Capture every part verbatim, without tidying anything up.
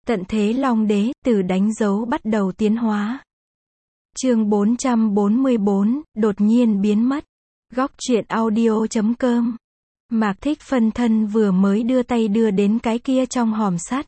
Tận thế Long Đế, từ đánh dấu bắt đầu tiến hóa. Chương bốn trăm bốn mươi bốn, đột nhiên biến mất. Góc truyện audio chấm com. Mạc Thích phân thân vừa mới đưa tay đưa đến cái kia trong hòm sắt.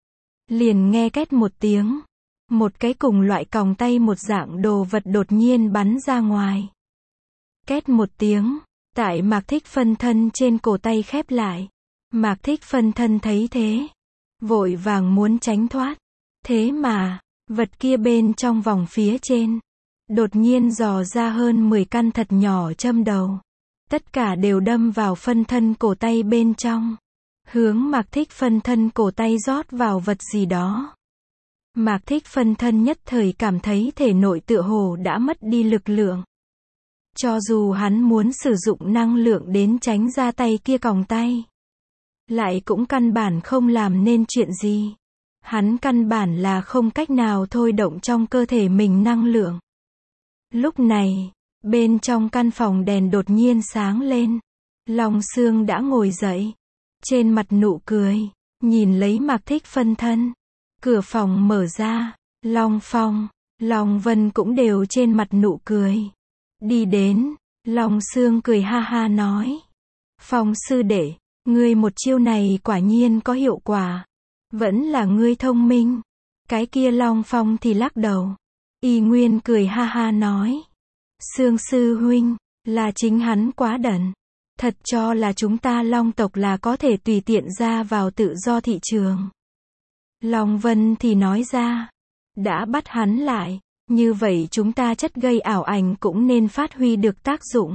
Liền nghe két một tiếng. Một cái cùng loại còng tay một dạng đồ vật đột nhiên bắn ra ngoài. Két một tiếng. Tại Mạc Thích phân thân trên cổ tay khép lại. Mạc Thích phân thân thấy thế. Vội vàng muốn tránh thoát. Thế mà, vật kia bên trong vòng phía trên. Đột nhiên dò ra hơn mười căn thật nhỏ châm đầu. Tất cả đều đâm vào phân thân cổ tay bên trong. Hướng Mạc Thích phân thân cổ tay rót vào vật gì đó. Mạc Thích phân thân nhất thời cảm thấy thể nội tựa hồ đã mất đi lực lượng. Cho dù hắn muốn sử dụng năng lượng đến tránh ra tay kia còng tay. Lại cũng căn bản không làm nên chuyện gì. Hắn căn bản là không cách nào thôi động trong cơ thể mình năng lượng. Lúc này, bên trong căn phòng đèn đột nhiên sáng lên. Long Sương đã ngồi dậy. Trên mặt nụ cười, nhìn lấy Mạc Thích phân thân. Cửa phòng mở ra, Long Phong, Long Vân cũng đều trên mặt nụ cười. Đi đến, Long Sương cười ha ha nói. Phong sư đệ, ngươi một chiêu này quả nhiên có hiệu quả. Vẫn là ngươi thông minh. Cái kia Long Phong thì lắc đầu. Y Nguyên cười ha ha nói. Sương sư huynh, là chính hắn quá đần. Thật cho là chúng ta Long tộc là có thể tùy tiện ra vào tự do thị trường. Long Vân thì nói ra. Đã bắt hắn lại, như vậy chúng ta chất gây ảo ảnh cũng nên phát huy được tác dụng.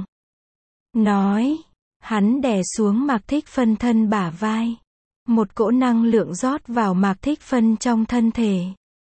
Nói, hắn đè xuống Mạc Thích phân thân bả vai. Một cỗ năng lượng rót vào Mạc Thích phân trong thân thể.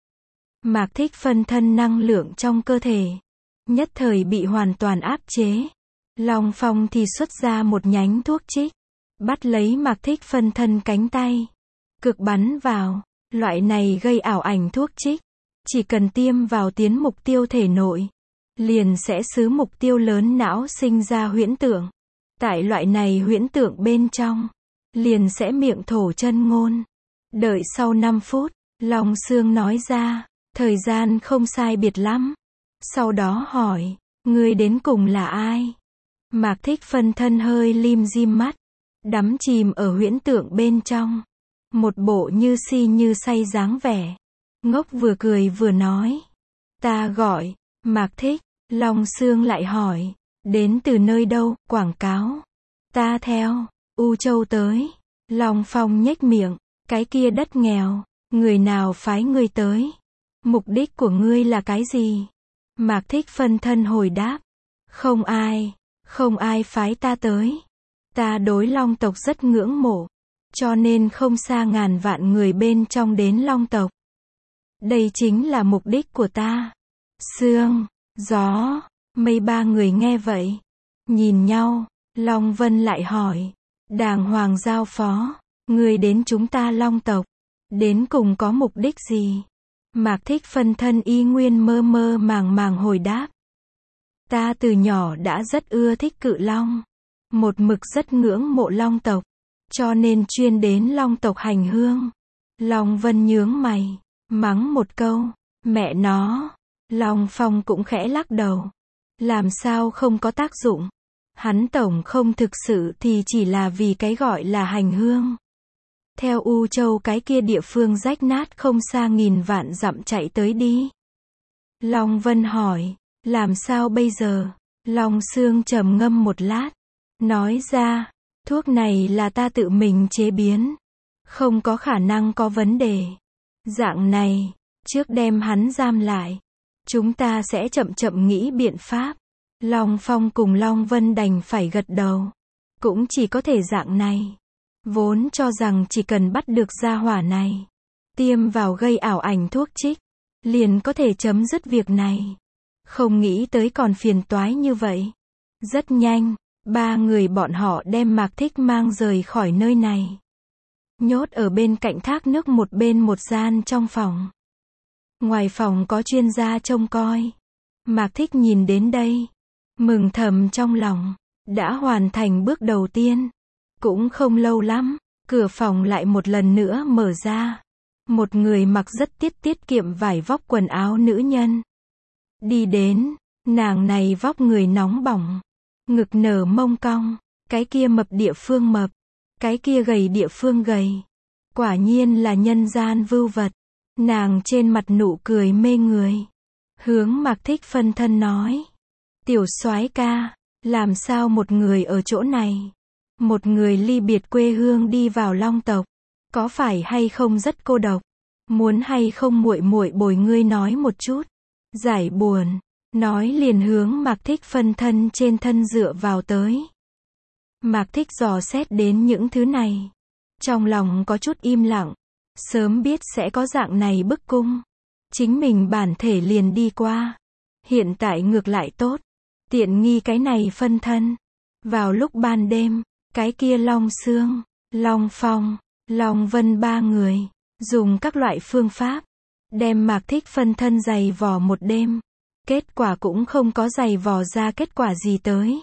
Mạc Thích phân thân năng lượng trong cơ thể. Nhất thời bị hoàn toàn áp chế. Long Phong thì xuất ra một nhánh thuốc trích. Bắt lấy Mạc Thích phân thân cánh tay. Cực bắn vào. Loại này gây ảo ảnh thuốc trích. Chỉ cần tiêm vào tiến mục tiêu thể nội. Liền sẽ xứ mục tiêu lớn não sinh ra huyễn tượng. Tại loại này huyễn tượng bên trong. Liền sẽ miệng thổ chân ngôn. Đợi sau năm phút. Long Sương nói ra. Thời gian không sai biệt lắm. Sau đó hỏi. Ngươi đến cùng là ai? Mạc Thích phân thân hơi lim dim mắt. Đắm chìm ở huyễn tượng bên trong. Một bộ như si như say dáng vẻ. Ngốc vừa cười vừa nói. Ta gọi. Mạc Thích. Long Sương lại hỏi. Đến từ nơi đâu? Quảng cáo. Ta theo. U Châu tới. Long Phong nhếch miệng. Cái kia đất nghèo. Người nào phái ngươi tới? Mục đích của ngươi là cái gì? Mạc Thích phân thân hồi đáp. Không ai. Không ai phái ta tới. Ta đối Long tộc rất ngưỡng mộ. Cho nên không xa ngàn vạn người bên trong đến Long tộc. Đây chính là mục đích của ta. Sương, gió, mây ba người nghe vậy. Nhìn nhau, Long Vân lại hỏi. Đàng hoàng giao phó. Người đến chúng ta Long tộc. Đến cùng có mục đích gì? Mạc Thích phân thân y nguyên mơ mơ màng màng hồi đáp. Ta từ nhỏ đã rất ưa thích cự long. Một mực rất ngưỡng mộ Long tộc. Cho nên chuyên đến Long tộc hành hương. Long Vân nhướng mày. Mắng một câu. Mẹ nó. Long Phong cũng khẽ lắc đầu. Làm sao không có tác dụng. Hắn tổng không thực sự thì chỉ là vì cái gọi là hành hương. Theo U Châu cái kia địa phương rách nát không xa nghìn vạn dặm chạy tới đi. Long Vân hỏi. Làm sao bây giờ? Long Sương trầm ngâm một lát. Nói ra. Thuốc này là ta tự mình chế biến. Không có khả năng có vấn đề. Dạng này. Trước đem hắn giam lại. Chúng ta sẽ chậm chậm nghĩ biện pháp. Long Phong cùng Long Vân đành phải gật đầu. Cũng chỉ có thể dạng này. Vốn cho rằng chỉ cần bắt được gia hỏa này. Tiêm vào gây ảo ảnh thuốc trích. Liền có thể chấm dứt việc này. Không nghĩ tới còn phiền toái như vậy. Rất nhanh. Ba người bọn họ đem Mạc Thích mang rời khỏi nơi này. Nhốt ở bên cạnh thác nước một bên một gian trong phòng. Ngoài phòng có chuyên gia trông coi. Mạc Thích nhìn đến đây. Mừng thầm trong lòng. Đã hoàn thành bước đầu tiên. Cũng không lâu lắm. Cửa phòng lại một lần nữa mở ra. Một người mặc rất tiết tiết kiệm vải vóc quần áo nữ nhân. Đi đến, nàng này vóc người nóng bỏng, ngực nở mông cong, cái kia mập địa phương mập, cái kia gầy địa phương gầy. Quả nhiên là nhân gian vưu vật. Nàng trên mặt nụ cười mê người. Hướng Mạc Thích phân thân nói. Tiểu soái ca, làm sao một người ở chỗ này? Một người ly biệt quê hương đi vào Long tộc. Có phải hay không rất cô độc? Muốn hay không muội muội bồi ngươi nói một chút. Giải buồn. Nói liền hướng Mạc Thích phân thân trên thân dựa vào tới. Mạc Thích dò xét đến những thứ này. Trong lòng có chút im lặng. Sớm biết sẽ có dạng này bức cung. Chính mình bản thể liền đi qua. Hiện tại ngược lại tốt. Tiện nghi cái này phân thân. Vào lúc ban đêm, cái kia Long Sương, Long Phong, Long Vân ba người, dùng các loại phương pháp, đem Mạc Thích phân thân giày vò một đêm. Kết quả cũng không có giày vò ra kết quả gì tới.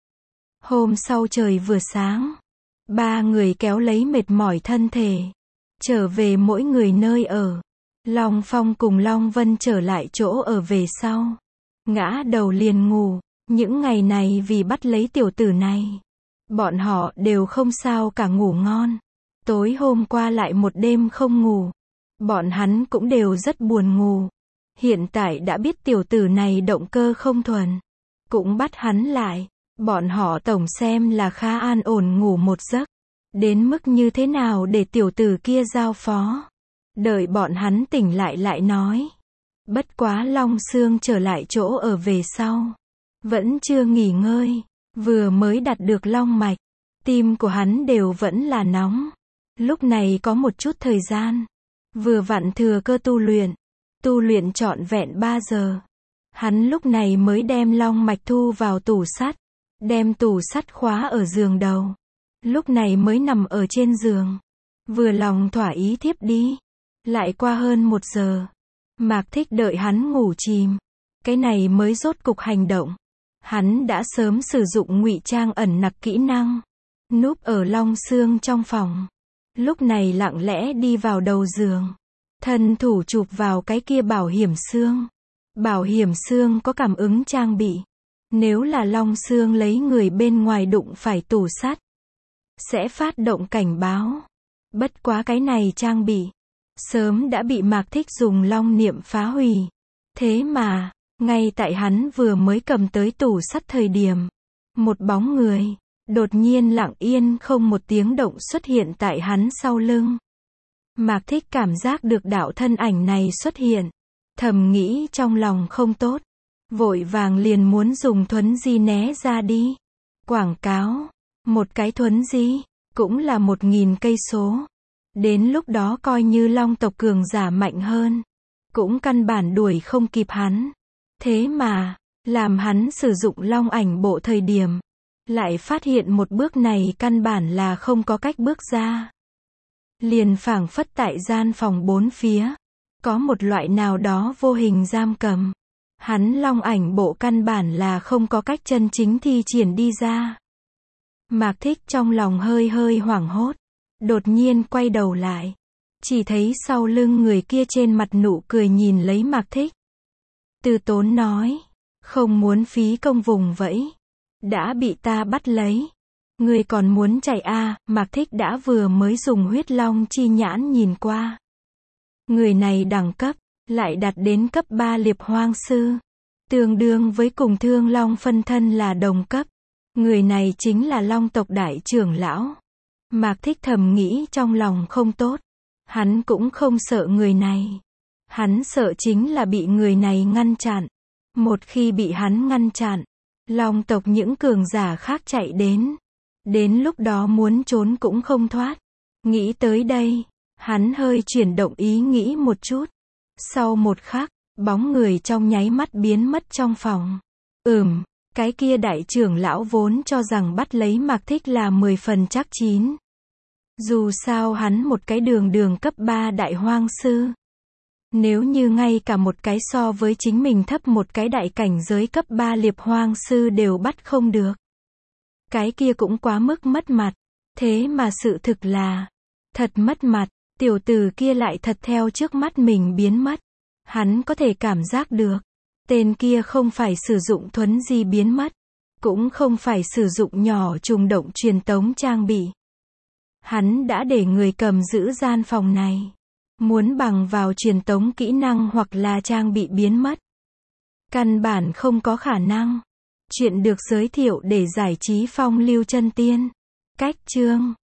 Hôm sau trời vừa sáng, ba người kéo lấy mệt mỏi thân thể, trở về mỗi người nơi ở. Long Phong cùng Long Vân trở lại chỗ ở về sau. Ngã đầu liền ngủ. Những ngày này vì bắt lấy tiểu tử này, bọn họ đều không sao cả ngủ ngon. Tối hôm qua lại một đêm không ngủ. Bọn hắn cũng đều rất buồn ngủ. Hiện tại đã biết tiểu tử này động cơ không thuần, cũng bắt hắn lại. Bọn họ tổng xem là khá an ổn ngủ một giấc. Đến mức như thế nào để tiểu tử kia giao phó. Đợi bọn hắn tỉnh lại lại nói. Bất quá Long Sương trở lại chỗ ở về sau. Vẫn chưa nghỉ ngơi. Vừa mới đặt được long mạch. Tim của hắn đều vẫn là nóng. Lúc này có một chút thời gian. Vừa vặn thừa cơ tu luyện. Tu luyện trọn vẹn ba giờ. Hắn lúc này mới đem long mạch thu vào tủ sắt. Đem tủ sắt khóa ở giường đầu. Lúc này mới nằm ở trên giường. Vừa lòng thỏa ý thiếp đi. Lại qua hơn một giờ. Mạc Thích đợi hắn ngủ chìm. Cái này mới rốt cục hành động. Hắn đã sớm sử dụng ngụy trang ẩn nặc kỹ năng. Núp ở Long Sương trong phòng. Lúc này lặng lẽ đi vào đầu giường. Thân thủ chụp vào cái kia bảo hiểm xương. Bảo hiểm xương có cảm ứng trang bị. Nếu là Long Sương lấy người bên ngoài đụng phải tủ sắt, sẽ phát động cảnh báo. Bất quá cái này trang bị sớm đã bị Mạc Thích dùng long niệm phá hủy. Thế mà, ngay tại hắn vừa mới cầm tới tủ sắt thời điểm, một bóng người đột nhiên lặng yên không một tiếng động xuất hiện tại hắn sau lưng. Mạc Thích cảm giác được đạo thân ảnh này xuất hiện, thầm nghĩ trong lòng không tốt, vội vàng liền muốn dùng thuấn di né ra đi. Quảng cáo, một cái thuấn di cũng là một nghìn cây số. Đến lúc đó coi như long tộc cường giả mạnh hơn, cũng căn bản đuổi không kịp hắn. Thế mà, làm hắn sử dụng long ảnh bộ thời điểm, lại phát hiện một bước này căn bản là không có cách bước ra. Liền phảng phất tại gian phòng bốn phía, có một loại nào đó vô hình giam cầm. Hắn long ảnh bộ căn bản là không có cách chân chính thi triển đi ra. Mạc Thích trong lòng hơi hơi hoảng hốt. Đột nhiên quay đầu lại. Chỉ thấy sau lưng người kia trên mặt nụ cười nhìn lấy Mạc Thích. Từ Tốn nói. Không muốn phí công vùng vẫy. Đã bị ta bắt lấy. Người còn muốn chạy à, Mạc Thích đã vừa mới dùng huyết long chi nhãn nhìn qua. Người này đẳng cấp, lại đạt đến cấp ba liệp hoang sư. Tương đương với cùng Thương Long phân thân là đồng cấp. Người này chính là long tộc đại trưởng lão. Mạc Thích thầm nghĩ trong lòng không tốt. Hắn cũng không sợ người này. Hắn sợ chính là bị người này ngăn chặn. Một khi bị hắn ngăn chặn, long tộc những cường giả khác chạy đến. Đến lúc đó muốn trốn cũng không thoát. Nghĩ tới đây, hắn hơi chuyển động ý nghĩ một chút. Sau một khắc, bóng người trong nháy mắt biến mất trong phòng. Ừm, cái kia đại trưởng lão vốn cho rằng bắt lấy Mạc Thích là mười phần chắc chín. Dù sao hắn một cái đường đường cấp ba đại hoang sư. Nếu như ngay cả một cái so với chính mình thấp một cái đại cảnh giới cấp ba liệp hoang sư đều bắt không được. Cái kia cũng quá mức mất mặt. Thế mà sự thực là thật mất mặt. Tiểu tử kia lại thật theo trước mắt mình biến mất. Hắn có thể cảm giác được. Tên kia không phải sử dụng thuấn di biến mất. Cũng không phải sử dụng nhỏ trùng động truyền tống trang bị. Hắn đã để người cầm giữ gian phòng này. Muốn bằng vào truyền tống kỹ năng hoặc là trang bị biến mất. Căn bản không có khả năng. Chuyện được giới thiệu để giải trí phong lưu chân tiên. Cách chương